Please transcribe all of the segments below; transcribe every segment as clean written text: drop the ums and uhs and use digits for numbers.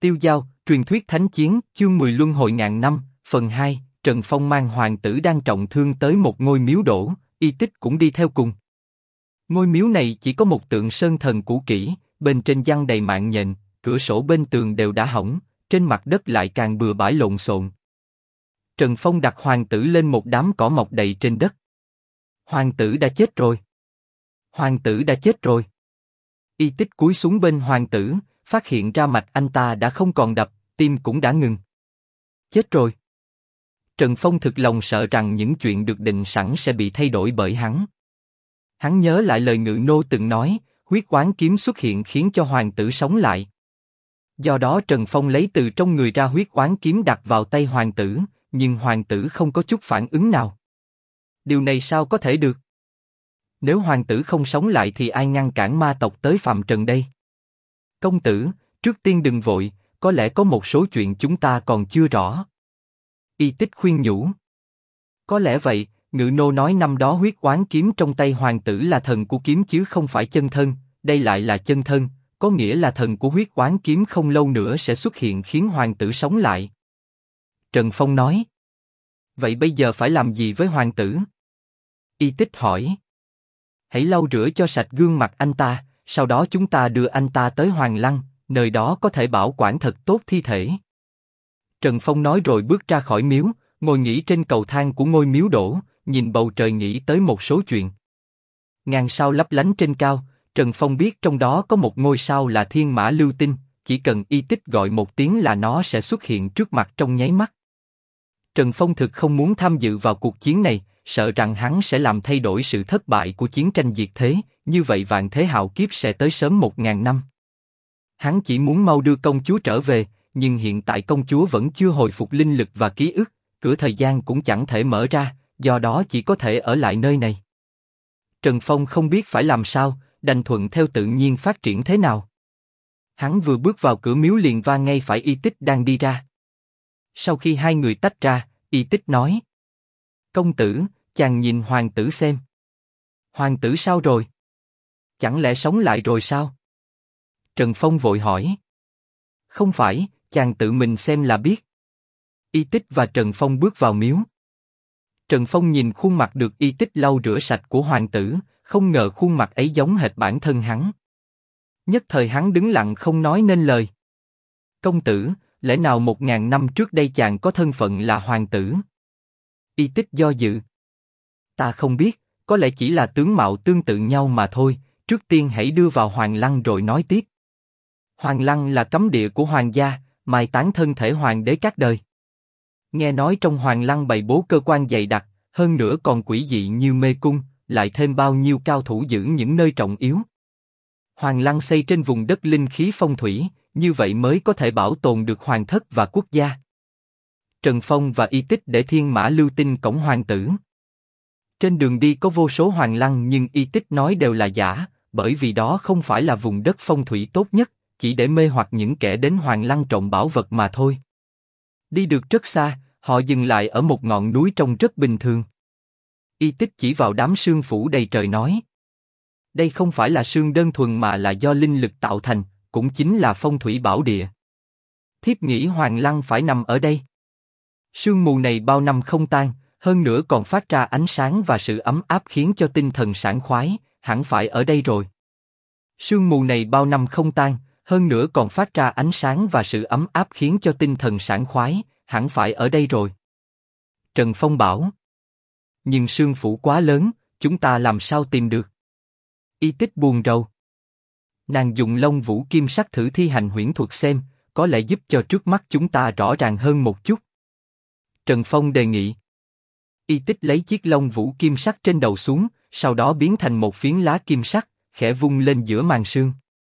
Tiêu Dao, truyền thuyết thánh chiến, chương 10 luân hồi ngàn năm, phần 2, Trần Phong mang hoàng tử đang trọng thương tới một ngôi miếu đổ, Y Tích cũng đi theo cùng. Ngôi miếu này chỉ có một tượng sơn thần cũ kỹ, bên trên giăng đầy mạng nhện, cửa sổ bên tường đều đã hỏng, trên mặt đất lại càng bừa bãi lộn xộn. Trần Phong đặt hoàng tử lên một đám cỏ mọc đầy trên đất. Hoàng tử đã chết rồi. Hoàng tử đã chết rồi. Y Tích cúi xuống bên hoàng tử, phát hiện ra mạch anh ta đã không còn đập, tim cũng đã ngừng. Chết rồi. Trần Phong thực lòng sợ rằng những chuyện được định sẵn sẽ bị thay đổi bởi hắn. Hắn nhớ lại lời Ngự Nô từng nói, huyết oán kiếm xuất hiện khiến cho hoàng tử sống lại. Do đó Trần Phong lấy từ trong người ra huyết oán kiếm đặt vào tay hoàng tử, nhưng hoàng tử không có chút phản ứng nào. Điều này sao có thể được? Nếu hoàng tử không sống lại thì ai ngăn cản ma tộc tới phạm trần đây? Công tử, trước tiên đừng vội, có lẽ có một số chuyện chúng ta còn chưa rõ. Y Tích khuyên nhủ. Có lẽ vậy, Ngự Nô nói năm đó huyết oán kiếm trong tay hoàng tử là thần của kiếm chứ không phải chân thân, đây lại là chân thân, có nghĩa là thần của huyết oán kiếm không lâu nữa sẽ xuất hiện khiến hoàng tử sống lại. Trần Phong nói. Vậy bây giờ phải làm gì với hoàng tử? Y Tích hỏi. Hãy lau rửa cho sạch gương mặt anh ta, sau đó chúng ta đưa anh ta tới Hoàng Lăng, nơi đó có thể bảo quản thật tốt thi thể. Trần Phong nói rồi bước ra khỏi miếu, ngồi nghỉ trên cầu thang của ngôi miếu đổ, nhìn bầu trời nghĩ tới một số chuyện. Ngàn sao lấp lánh trên cao, Trần Phong biết trong đó có một ngôi sao là Thiên Mã Lưu Tinh, chỉ cần Y Tích gọi một tiếng là nó sẽ xuất hiện trước mặt trong nháy mắt. Trần Phong thực không muốn tham dự vào cuộc chiến này, sợ rằng hắn sẽ làm thay đổi sự thất bại của chiến tranh diệt thế, như vậy vạn thế hạo kiếp sẽ tới sớm 1000 năm. Hắn chỉ muốn mau đưa công chúa trở về, nhưng hiện tại công chúa vẫn chưa hồi phục linh lực và ký ức, cửa thời gian cũng chẳng thể mở ra, do đó chỉ có thể ở lại nơi này. Trần Phong không biết phải làm sao, đành thuận theo tự nhiên phát triển thế nào. Hắn vừa bước vào cửa miếu liền va ngay phải Y Tích đang đi ra. Sau khi hai người tách ra, Y Tích nói. Công tử, chàng nhìn hoàng tử xem. Hoàng tử sao rồi? Chẳng lẽ sống lại rồi sao? Trần Phong vội hỏi. Không phải, chàng tự mình xem là biết. Y Tích và Trần Phong bước vào miếu. Trần Phong nhìn khuôn mặt được Y Tích lau rửa sạch của hoàng tử, không ngờ khuôn mặt ấy giống hệt bản thân hắn. Nhất thời hắn đứng lặng không nói nên lời. Công tử, lẽ nào 1000 năm trước đây chàng có thân phận là hoàng tử? Y Tích do dự. Ta không biết, có lẽ chỉ là tướng mạo tương tự nhau mà thôi, trước tiên hãy đưa vào Hoàng Lăng rồi nói tiếp. Hoàng Lăng là cấm địa của hoàng gia, mai táng thân thể hoàng đế các đời. Nghe nói trong Hoàng Lăng bày bố cơ quan dày đặc, hơn nữa còn quỷ dị như mê cung, lại thêm bao nhiêu cao thủ giữ những nơi trọng yếu. Hoàng Lăng xây trên vùng đất linh khí phong thủy, như vậy mới có thể bảo tồn được hoàng thất và quốc gia. Trần Phong và Y Tích để Thiên Mã Lưu Tinh cổng hoàng tử. Trên đường đi có vô số hoàng lăng nhưng Y Tích nói đều là giả, bởi vì đó không phải là vùng đất phong thủy tốt nhất, chỉ để mê hoặc những kẻ đến hoàng lăng trộm bảo vật mà thôi. Đi được rất xa, họ dừng lại ở một ngọn núi trông rất bình thường. Y Tích chỉ vào đám sương phủ đầy trời nói. Đây không phải là sương đơn thuần mà là do linh lực tạo thành, cũng chính là phong thủy bảo địa. Thiếp nghĩ hoàng lăng phải nằm ở đây. Sương mù này bao năm không tan, hơn nữa còn phát ra ánh sáng và sự ấm áp khiến cho tinh thần sảng khoái, hẳn phải ở đây rồi. Sương mù này bao năm không tan, hơn nữa còn phát ra ánh sáng và sự ấm áp khiến cho tinh thần sảng khoái, hẳn phải ở đây rồi. Trần Phong bảo. Nhưng sương phủ quá lớn, chúng ta làm sao tìm được? Y Tích buồn rầu. Nàng dùng Long Vũ Kim Sắc thử thi hành huyễn thuật xem, có lẽ giúp cho trước mắt chúng ta rõ ràng hơn một chút. Trần Phong đề nghị. Y Tích lấy chiếc Long Vũ Kim Sắc trên đầu xuống, sau đó biến thành một phiến lá kim sắc, khẽ vung lên giữa màn sương.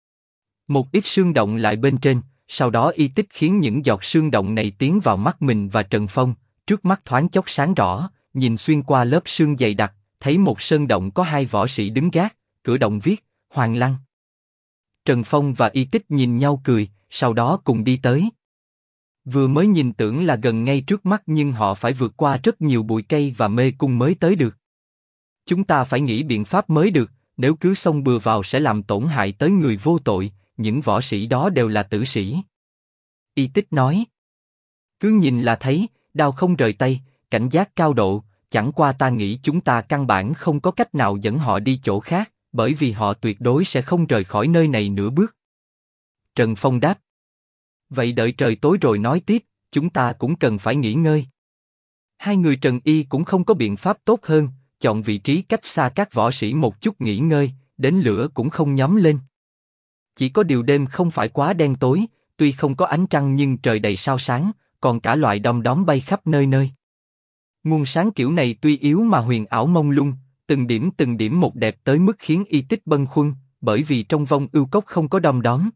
Một ít sương động lại bên trên, sau đó Y Tích khiến những giọt sương động này tiến vào mắt mình và Trần Phong, trước mắt thoáng chốc sáng rõ, nhìn xuyên qua lớp sương dày đặc, thấy một sơn động có hai võ sĩ đứng gác, cửa động viết, Hoàng Lăng. Trần Phong và Y Tích nhìn nhau cười, sau đó cùng đi tới. Vừa mới nhìn tưởng là gần ngay trước mắt nhưng họ phải vượt qua rất nhiều bụi cây và mê cung mới tới được. Chúng ta phải nghĩ biện pháp mới được, nếu cứ xông bừa vào sẽ làm tổn hại tới người vô tội, những võ sĩ đó đều là tử sĩ. Y Tích nói. Cứ nhìn là thấy, đao không rời tay, cảnh giác cao độ, chẳng qua ta nghĩ chúng ta căn bản không có cách nào dẫn họ đi chỗ khác, bởi vì họ tuyệt đối sẽ không rời khỏi nơi này nửa bước. Trần Phong đáp. Vậy đợi trời tối rồi nói tiếp, chúng ta cũng cần phải nghỉ ngơi. Hai người Trần Y cũng không có biện pháp tốt hơn, chọn vị trí cách xa các võ sĩ một chút nghỉ ngơi, đến lửa cũng không nhóm lên. Chỉ có điều đêm không phải quá đen tối, tuy không có ánh trăng nhưng trời đầy sao sáng, còn cả loại đom đóm bay khắp nơi nơi. Nguồn sáng kiểu này tuy yếu mà huyền ảo mông lung, từng điểm một đẹp tới mức khiến Y Tích bâng khuâng, bởi vì trong vong ưu cốc không có đom đóm.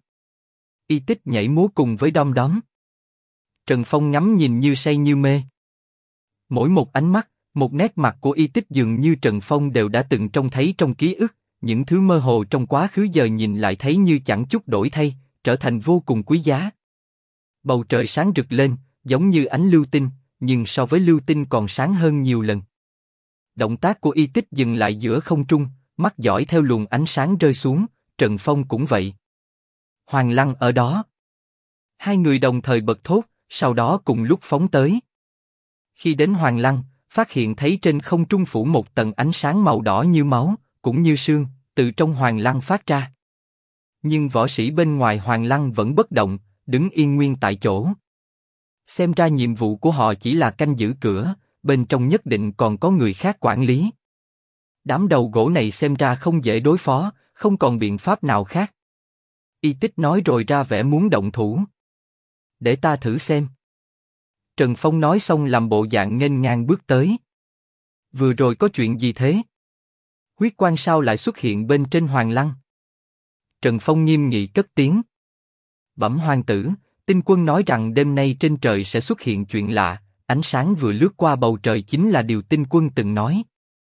Y Tích nhảy múa cùng với đom đóm. Trần Phong ngắm nhìn như say như mê. Mỗi một ánh mắt, một nét mặt của Y Tích dường như Trần Phong đều đã từng trông thấy trong ký ức, những thứ mơ hồ trong quá khứ giờ nhìn lại thấy như chẳng chút đổi thay, trở thành vô cùng quý giá. Bầu trời sáng rực lên, giống như ánh lưu tinh, nhưng so với lưu tinh còn sáng hơn nhiều lần. Động tác của Y Tích dừng lại giữa không trung, mắt dõi theo luồng ánh sáng rơi xuống, Trần Phong cũng vậy. Hoàng Lăng ở đó. Hai người đồng thời bật thốt, sau đó cùng lúc phóng tới. Khi đến Hoàng Lăng, phát hiện thấy trên không trung phủ một tầng ánh sáng màu đỏ như máu, cũng như sương, từ trong Hoàng Lăng phát ra. Nhưng võ sĩ bên ngoài Hoàng Lăng vẫn bất động, đứng yên nguyên tại chỗ. Xem ra nhiệm vụ của họ chỉ là canh giữ cửa, bên trong nhất định còn có người khác quản lý. Đám đầu gỗ này xem ra không dễ đối phó, không còn biện pháp nào khác. Y Tích nói rồi ra vẻ muốn động thủ. Để ta thử xem. Trần Phong nói xong làm bộ dạng nghênh ngang bước tới. Vừa rồi có chuyện gì thế? Huyết quang sao lại xuất hiện bên trên Hoàng Lăng? Trần Phong nghiêm nghị cất tiếng. Bẩm hoàng tử, Tinh Quân nói rằng đêm nay trên trời sẽ xuất hiện chuyện lạ, ánh sáng vừa lướt qua bầu trời chính là điều Tinh Quân từng nói.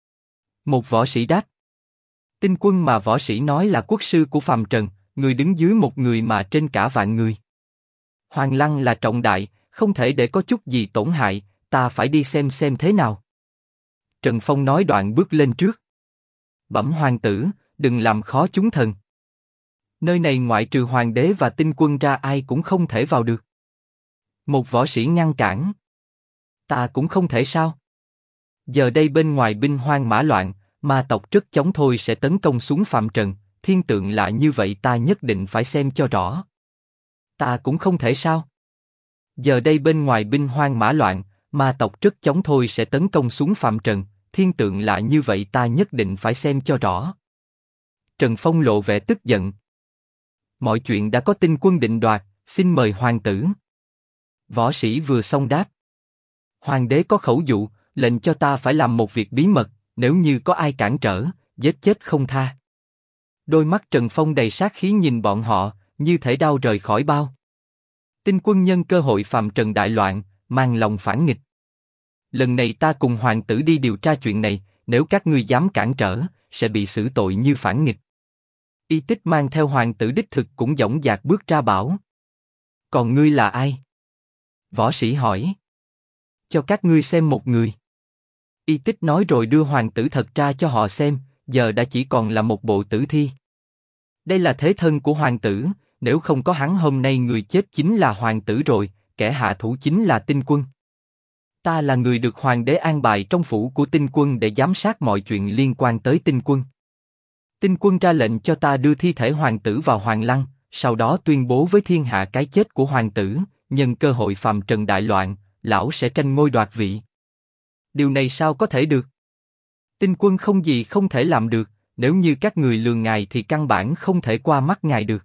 Một võ sĩ đáp. Tinh Quân mà võ sĩ nói là quốc sư của phàm trần, người đứng dưới một người mà trên cả vạn người. Hoàng Lăng là trọng đại, không thể để có chút gì tổn hại, ta phải đi xem thế nào. Trần Phong nói đoạn bước lên trước. Bẩm hoàng tử, đừng làm khó chúng thần. Nơi này ngoại trừ hoàng đế và Tinh Quân ra ai cũng không thể vào được. Một võ sĩ ngăn cản. Ta cũng không thể sao? Giờ đây bên ngoài binh hoang mã loạn, ma tộc rất chóng thôi sẽ tấn công xuống phàm trần, thiên tượng lạ như vậy ta nhất định phải xem cho rõ. Ta cũng không thể sao? Giờ đây bên ngoài binh hoang mã loạn, ma tộc rất chóng thôi sẽ tấn công xuống phàm trần, thiên tượng lạ như vậy ta nhất định phải xem cho rõ. Trần Phong lộ vẻ tức giận. Mọi chuyện đã có Tinh Quân định đoạt, xin mời hoàng tử. Võ sĩ vừa xong đáp. Hoàng đế có khẩu dụ, lệnh cho ta phải làm một việc bí mật, nếu như có ai cản trở, giết chết không tha. Đôi mắt Trần Phong đầy sát khí nhìn bọn họ, như thể đao rời khỏi bao. Tinh Quân nhân cơ hội phàm trần đại loạn, mang lòng phản nghịch. Lần này ta cùng hoàng tử đi điều tra chuyện này, nếu các ngươi dám cản trở, sẽ bị xử tội như phản nghịch. Y Tích mang theo hoàng tử đích thực cũng dõng dạc bước ra bảo. Còn ngươi là ai? Võ sĩ hỏi. Cho các ngươi xem một người. Y Tích nói rồi đưa hoàng tử thật ra cho họ xem, giờ đã chỉ còn là một bộ tử thi. Đây là thế thân của hoàng tử, nếu không có hắn hôm nay người chết chính là hoàng tử rồi, kẻ hạ thủ chính là Tinh Quân. Ta là người được hoàng đế an bài trong phủ của Tinh Quân để giám sát mọi chuyện liên quan tới Tinh Quân. Tinh Quân ra lệnh cho ta đưa thi thể hoàng tử vào Hoàng Lăng, sau đó tuyên bố với thiên hạ cái chết của hoàng tử, nhân cơ hội phàm trần đại loạn, lão sẽ tranh ngôi đoạt vị. Điều này sao có thể được? Tinh Quân không gì không thể làm được, nếu như các người lường ngài thì căn bản không thể qua mắt ngài được.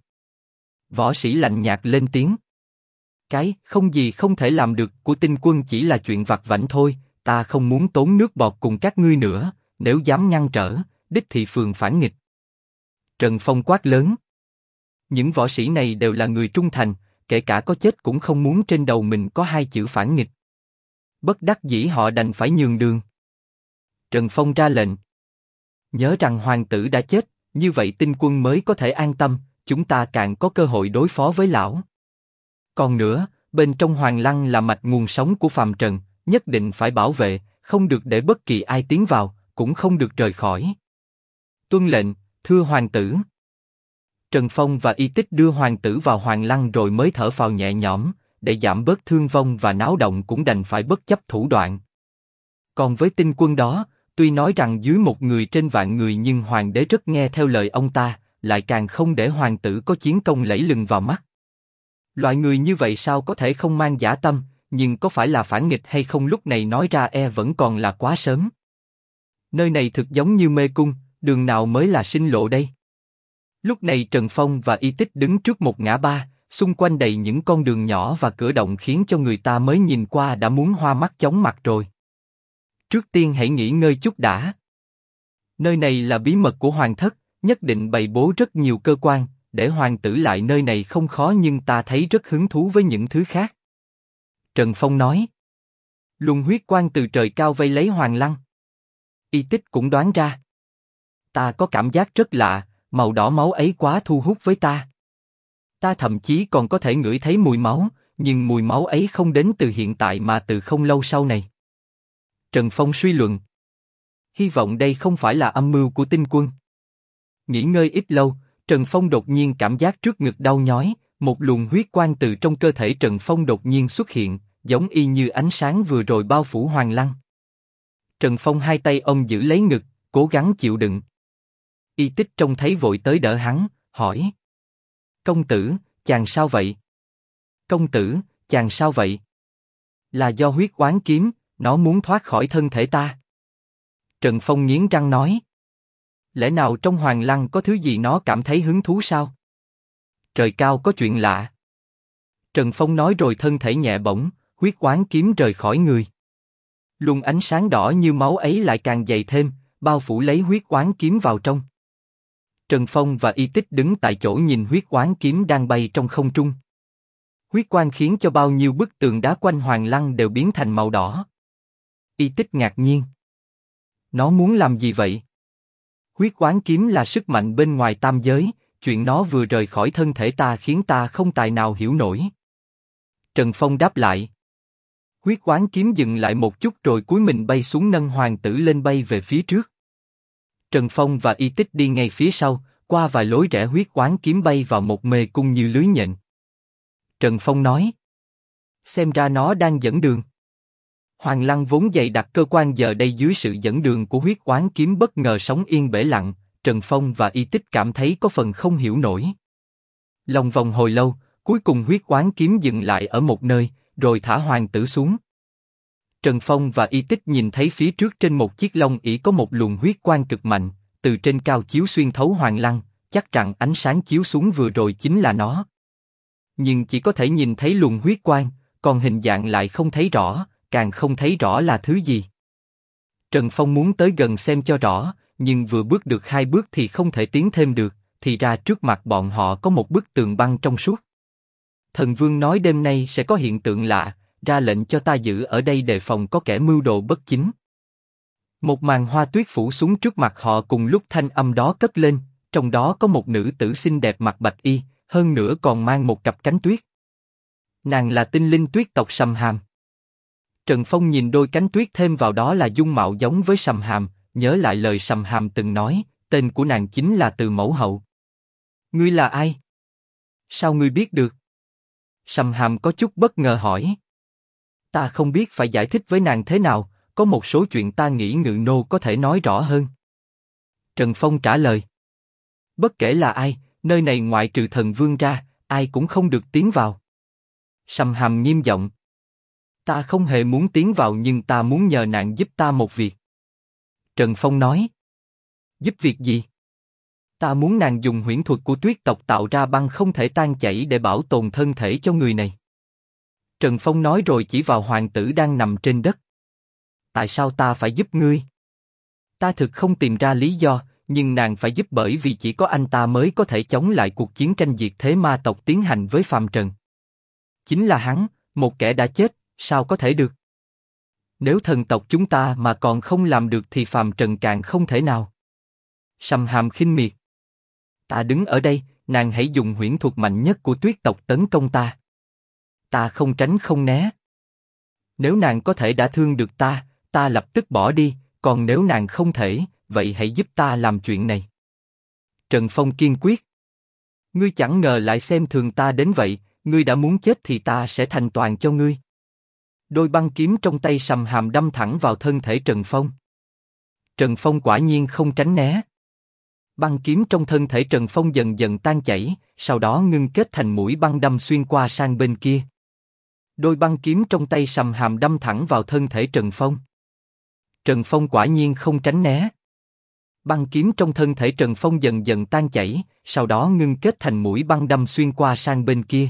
Võ sĩ lạnh nhạt lên tiếng. Cái không gì không thể làm được của Tinh Quân chỉ là chuyện vặt vãnh thôi, ta không muốn tốn nước bọt cùng các ngươi nữa, nếu dám ngăn trở, đích thị phường phản nghịch. Trần Phong quát lớn. Những võ sĩ này đều là người trung thành, kể cả có chết cũng không muốn trên đầu mình có hai chữ phản nghịch. Bất đắc dĩ họ đành phải nhường đường. Trần Phong ra lệnh. Nhớ rằng hoàng tử đã chết, như vậy Tinh Quân mới có thể an tâm, chúng ta càng có cơ hội đối phó với lão. Còn nữa, bên trong Hoàng Lăng là mạch nguồn sống của phàm trần, nhất định phải bảo vệ, không được để bất kỳ ai tiến vào, cũng không được rời khỏi. Tuân lệnh, thưa hoàng tử. Trần Phong và Y Tích đưa hoàng tử vào Hoàng Lăng rồi mới thở phào nhẹ nhõm, để giảm bớt thương vong và náo động cũng đành phải bất chấp thủ đoạn. Còn với tinh quân đó, tuy nói rằng dưới một người trên vạn người nhưng hoàng đế rất nghe theo lời ông ta, lại càng không để hoàng tử có chiến công lẫy lừng vào mắt. Loại người như vậy sao có thể không mang dã tâm, nhưng có phải là phản nghịch hay không lúc này nói ra vẫn còn là quá sớm. Nơi này thực giống như mê cung, đường nào mới là sinh lộ đây? Lúc này Trần Phong và Y Tích đứng trước một ngã ba, xung quanh đầy những con đường nhỏ và cửa động khiến cho người ta mới nhìn qua đã muốn hoa mắt chóng mặt rồi. Trước tiên hãy nghỉ ngơi chút đã. Nơi này là bí mật của hoàng thất, nhất định bày bố rất nhiều cơ quan, để hoàng tử lại nơi này không khó nhưng ta thấy rất hứng thú với những thứ khác. Trần Phong nói. Luồng huyết quang từ trời cao vây lấy Hoàng Lăng. Y Tích cũng đoán ra. Ta có cảm giác rất lạ, màu đỏ máu ấy quá thu hút với ta. Ta thậm chí còn có thể ngửi thấy mùi máu, nhưng mùi máu ấy không đến từ hiện tại mà từ không lâu sau này. Trần Phong suy luận. Hy vọng đây không phải là âm mưu của tinh quân. Nghỉ ngơi ít lâu, Trần Phong đột nhiên cảm giác trước ngực đau nhói, một luồng huyết quang từ trong cơ thể Trần Phong đột nhiên xuất hiện, giống y như ánh sáng vừa rồi bao phủ Hoàng Lăng. Trần Phong hai tay ôm giữ lấy ngực, cố gắng chịu đựng. Y Tích trông thấy vội tới đỡ hắn, hỏi. Công tử, chàng sao vậy? Công tử, chàng sao vậy? Là do huyết oán kiếm, nó muốn thoát khỏi thân thể ta. Trần Phong nghiến răng nói. Lẽ nào trong Hoàng Lăng có thứ gì nó cảm thấy hứng thú sao? Trời cao có chuyện lạ. Trần Phong nói rồi thân thể nhẹ bỗng, huyết oán kiếm rời khỏi người. Luồng ánh sáng đỏ như máu ấy lại càng dày thêm, bao phủ lấy huyết oán kiếm vào trong. Trần Phong và Y Tích đứng tại chỗ nhìn huyết oán kiếm đang bay trong không trung. Huyết quang khiến cho bao nhiêu bức tường đá quanh Hoàng Lăng đều biến thành màu đỏ. Y Tích ngạc nhiên. Nó muốn làm gì vậy? Huyết oán kiếm là sức mạnh bên ngoài tam giới, chuyện nó vừa rời khỏi thân thể ta khiến ta không tài nào hiểu nổi. Trần Phong đáp lại. Huyết oán kiếm dừng lại một chút rồi cúi mình bay xuống nâng hoàng tử lên bay về phía trước. Trần Phong và Y Tích đi ngay phía sau, qua vài lối rẽ huyết oán kiếm bay vào một mê cung như lưới nhện. Trần Phong nói. Xem ra nó đang dẫn đường. Hoàng Lăng vốn dày đặc cơ quan giờ đây dưới sự dẫn đường của huyết oán kiếm bất ngờ sóng yên bể lặng, Trần Phong và Y Tích cảm thấy có phần không hiểu nổi. Lòng vòng hồi lâu, cuối cùng huyết oán kiếm dừng lại ở một nơi, rồi thả hoàng tử xuống. Trần Phong và Y Tích nhìn thấy phía trước trên một chiếc long ỷ có một luồng huyết quang cực mạnh, từ trên cao chiếu xuyên thấu Hoàng Lăng, chắc rằng ánh sáng chiếu xuống vừa rồi chính là nó. Nhưng chỉ có thể nhìn thấy luồng huyết quang, còn hình dạng lại không thấy rõ, càng không thấy rõ là thứ gì. Trần Phong muốn tới gần xem cho rõ, nhưng vừa bước được 2 bước thì không thể tiến thêm được, thì ra trước mặt bọn họ có một bức tường băng trong suốt. Thần Vương nói đêm nay sẽ có hiện tượng lạ, ra lệnh cho ta giữ ở đây đề phòng có kẻ mưu đồ bất chính. Một màn hoa tuyết phủ xuống trước mặt họ cùng lúc thanh âm đó cất lên, trong đó có một nữ tử xinh đẹp mặc bạch y, hơn nữa còn mang một cặp cánh tuyết. Nàng là tinh linh tuyết tộc Sầm Hàm. Trần Phong nhìn đôi cánh tuyết thêm vào đó là dung mạo giống với Sầm Hàm, nhớ lại lời Sầm Hàm từng nói, tên của nàng chính là Từ Mẫu Hậu. Ngươi là ai? Sao ngươi biết được? Sầm Hàm có chút bất ngờ hỏi. Ta không biết phải giải thích với nàng thế nào, có một số chuyện ta nghĩ Ngự Nô có thể nói rõ hơn. Trần Phong trả lời. Bất kể là ai, nơi này ngoại trừ Thần Vương ra, ai cũng không được tiến vào. Sầm Hàm nghiêm giọng. Ta không hề muốn tiến vào nhưng ta muốn nhờ nàng giúp ta một việc. Trần Phong nói. Giúp việc gì? Ta muốn nàng dùng huyễn thuật của tuyết tộc tạo ra băng không thể tan chảy để bảo tồn thân thể cho người này. Trần Phong nói rồi chỉ vào hoàng tử đang nằm trên đất. Tại sao ta phải giúp ngươi? Ta thực không tìm ra lý do, nhưng nàng phải giúp bởi vì chỉ có anh ta mới có thể chống lại cuộc chiến tranh diệt thế ma tộc tiến hành với phàm trần. Chính là hắn, một kẻ đã chết, sao có thể được? Nếu thần tộc chúng ta mà còn không làm được thì phàm trần càng không thể nào. Sầm Hàm khinh miệt. Ta đứng ở đây, nàng hãy dùng huyễn thuật mạnh nhất của tuyết tộc tấn công ta. Ta không tránh không né. Nếu nàng có thể đả thương được ta, ta lập tức bỏ đi, còn nếu nàng không thể, vậy hãy giúp ta làm chuyện này. Trần Phong kiên quyết. Ngươi chẳng ngờ lại xem thường ta đến vậy, ngươi đã muốn chết thì ta sẽ thành toàn cho ngươi. Đôi băng kiếm trong tay Sầm Hàm đâm thẳng vào thân thể Trần Phong. Trần Phong quả nhiên không tránh né. Băng kiếm trong thân thể Trần Phong dần dần tan chảy, sau đó ngưng kết thành mũi băng đâm xuyên qua sang bên kia. Đôi băng kiếm trong tay Sầm Hàm đâm thẳng vào thân thể Trần Phong. Trần Phong quả nhiên không tránh né. Băng kiếm trong thân thể Trần Phong dần dần tan chảy, sau đó ngưng kết thành mũi băng đâm xuyên qua sang bên kia.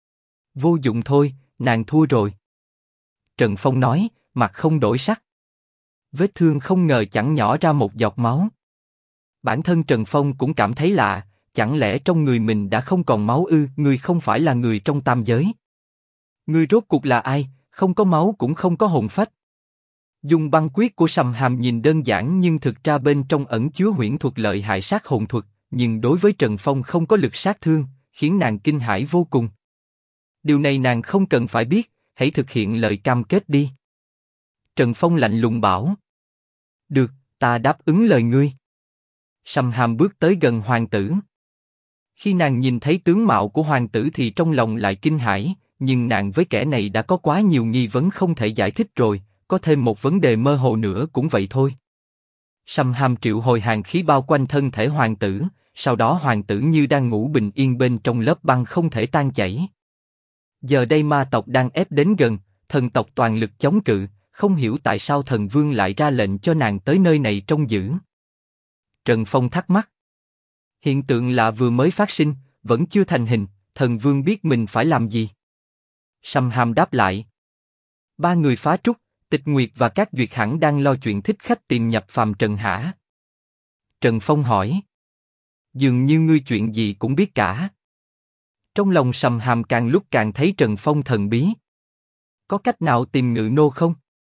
Vô dụng thôi, nàng thua rồi. Trần Phong nói, mặt không đổi sắc. Vết thương không ngờ chẳng nhỏ ra một giọt máu. Bản thân Trần Phong cũng cảm thấy lạ, chẳng lẽ trong người mình đã không còn máu ư? Ngươi không phải là người trong tam giới. Ngươi rốt cuộc là ai? Không có máu cũng không có hồn phách. Dùng băng quyết của Sầm Hàm nhìn đơn giản nhưng thực ra bên trong ẩn chứa huyễn thuật lợi hại sát hồn thuật, nhưng đối với Trần Phong không có lực sát thương, khiến nàng kinh hãi vô cùng. Điều này nàng không cần phải biết, hãy thực hiện lời cam kết đi. Trần Phong lạnh lùng bảo. Được, ta đáp ứng lời ngươi. Sầm Hàm bước tới gần hoàng tử. Khi nàng nhìn thấy tướng mạo của hoàng tử thì trong lòng lại kinh hãi, nhưng nàng với kẻ này đã có quá nhiều nghi vấn không thể giải thích rồi, có thêm một vấn đề mơ hồ nữa cũng vậy thôi. Sầm Hàm triệu hồi hàn khí bao quanh thân thể hoàng tử, sau đó hoàng tử như đang ngủ bình yên bên trong lớp băng không thể tan chảy. Giờ đây ma tộc đang ép đến gần, thần tộc toàn lực chống cự, không hiểu tại sao thần vương lại ra lệnh cho nàng tới nơi này trông giữ. Trần Phong thắc mắc. Hiện tượng lạ vừa mới phát sinh, vẫn chưa thành hình, thần vương biết mình phải làm gì. Sầm Hàm đáp lại. Ba người phá trúc, Tịch Nguyệt và các duyệt hẳn đang lo chuyện thích khách tìm nhập phàm trần hả? Trần Phong hỏi. Dường như ngươi chuyện gì cũng biết cả. Trong lòng Sầm Hàm càng lúc càng thấy Trần Phong thần bí. Có cách nào tìm Ngự Nô không?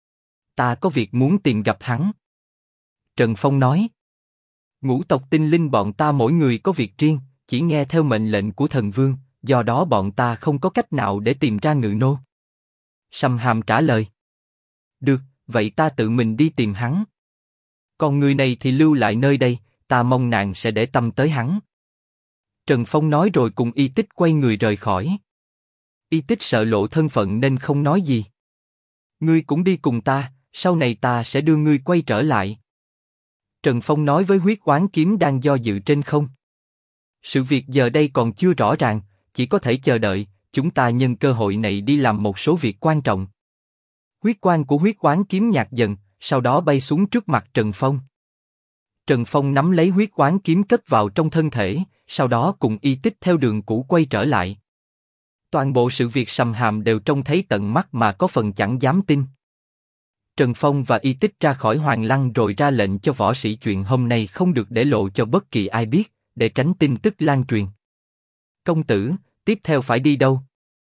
Ta có việc muốn tìm gặp hắn. Trần Phong nói. Ngũ tộc tinh linh bọn ta mỗi người có việc riêng, chỉ nghe theo mệnh lệnh của thần vương, do đó bọn ta không có cách nào để tìm ra Ngự Nô. Sầm Hàm trả lời. Được, vậy ta tự mình đi tìm hắn. Còn người này thì lưu lại nơi đây, ta mong nàng sẽ để tâm tới hắn. Trần Phong nói rồi cùng Y Tích quay người rời khỏi. Y Tích sợ lộ thân phận nên không nói gì. Ngươi cũng đi cùng ta, sau này ta sẽ đưa ngươi quay trở lại. Trần Phong nói với huyết oán kiếm đang do dự trên không. Sự việc giờ đây còn chưa rõ ràng, chỉ có thể chờ đợi, chúng ta nhân cơ hội này đi làm một số việc quan trọng. Huyết quang của huyết oán kiếm nhạt dần, sau đó bay xuống trước mặt Trần Phong. Trần Phong nắm lấy huyết oán kiếm cất vào trong thân thể, sau đó cùng Y Tích theo đường cũ quay trở lại. Toàn bộ sự việc Sầm Hàm đều trông thấy tận mắt mà có phần chẳng dám tin. Trần Phong và Y Tích ra khỏi Hoàng Lăng rồi ra lệnh cho võ sĩ chuyện hôm nay không được để lộ cho bất kỳ ai biết, để tránh tin tức lan truyền. Công tử, tiếp theo phải đi đâu?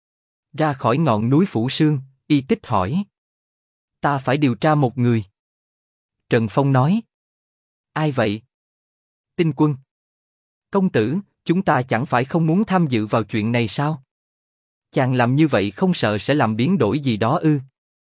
Ra khỏi ngọn núi Phủ Sương, Y Tích hỏi. Ta phải điều tra một người. Trần Phong nói. Ai vậy? Tinh Quân. Công tử, chúng ta chẳng phải không muốn tham dự vào chuyện này sao? Chàng làm như vậy không sợ sẽ làm biến đổi gì đó ư?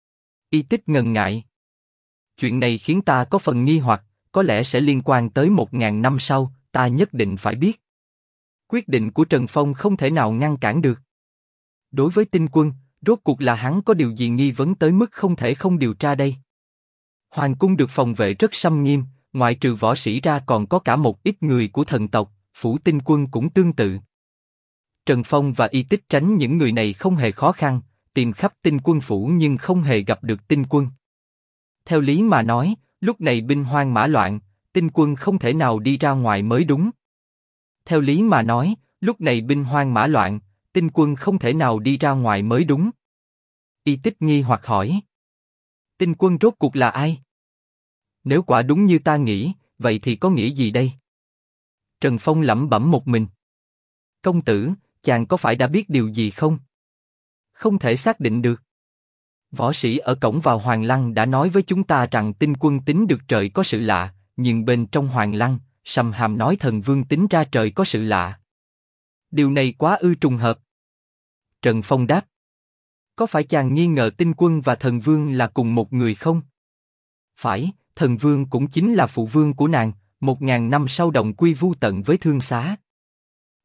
Y Tích ngần ngại. Chuyện này khiến ta có phần nghi hoặc, có lẽ sẽ liên quan tới 1000 năm sau, ta nhất định phải biết. Quyết định của Trần Phong không thể nào ngăn cản được. Đối với Tinh Quân, rốt cuộc là hắn có điều gì nghi vấn tới mức không thể không điều tra đây? Hoàng cung được phòng vệ rất xâm nghiêm, ngoại trừ võ sĩ ra còn có cả một ít người của thần tộc, phủ Tinh Quân cũng tương tự. Trần Phong và Y Tích tránh những người này không hề khó khăn, tìm khắp Tinh Quân phủ nhưng không hề gặp được Tinh Quân. Theo lý mà nói, lúc này binh hoang mã loạn, Tinh Quân không thể nào đi ra ngoài mới đúng. Theo lý mà nói, lúc này binh hoang mã loạn, Tinh Quân không thể nào đi ra ngoài mới đúng. Y Tích nghi hoặc hỏi. Tinh Quân rốt cuộc là ai? Nếu quả đúng như ta nghĩ, vậy thì có nghĩa gì đây? Trần Phong lẩm bẩm một mình. Công tử, chàng có phải đã biết điều gì không? Không thể xác định được. Võ sĩ ở cổng vào Hoàng Lăng đã nói với chúng ta rằng Tinh Quân tính được trời có sự lạ, nhưng bên trong Hoàng Lăng, Sầm Hàm nói thần vương tính ra trời có sự lạ. Điều này quá ư trùng hợp. Trần Phong đáp. Có phải chàng nghi ngờ Tinh Quân và thần vương là cùng một người không? Phải, thần vương cũng chính là phụ vương của nàng, 1000 năm sau đồng quy vu tận với Thương Xá.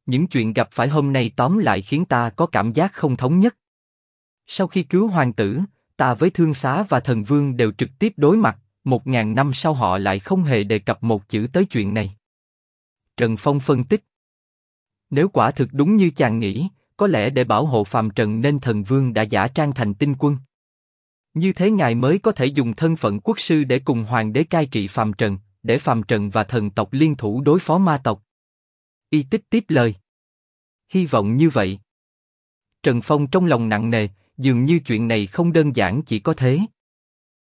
Những chuyện gặp phải hôm nay tóm lại khiến ta có cảm giác không thống nhất. Sau khi cứu hoàng tử, ta với Thương Xá và Thần Vương đều trực tiếp đối mặt, 1000 năm sau họ lại không hề đề cập một chữ tới chuyện này. Trần Phong phân tích. Nếu quả thực đúng như chàng nghĩ, có lẽ để bảo hộ phàm trần nên Thần Vương đã giả trang thành tinh quân. Như thế ngài mới có thể dùng thân phận quốc sư để cùng hoàng đế cai trị phàm trần, để phàm trần và thần tộc liên thủ đối phó ma tộc. Y Tích tiếp lời. Hy vọng như vậy. Trần Phong trong lòng nặng nề, dường như chuyện này không đơn giản chỉ có thế.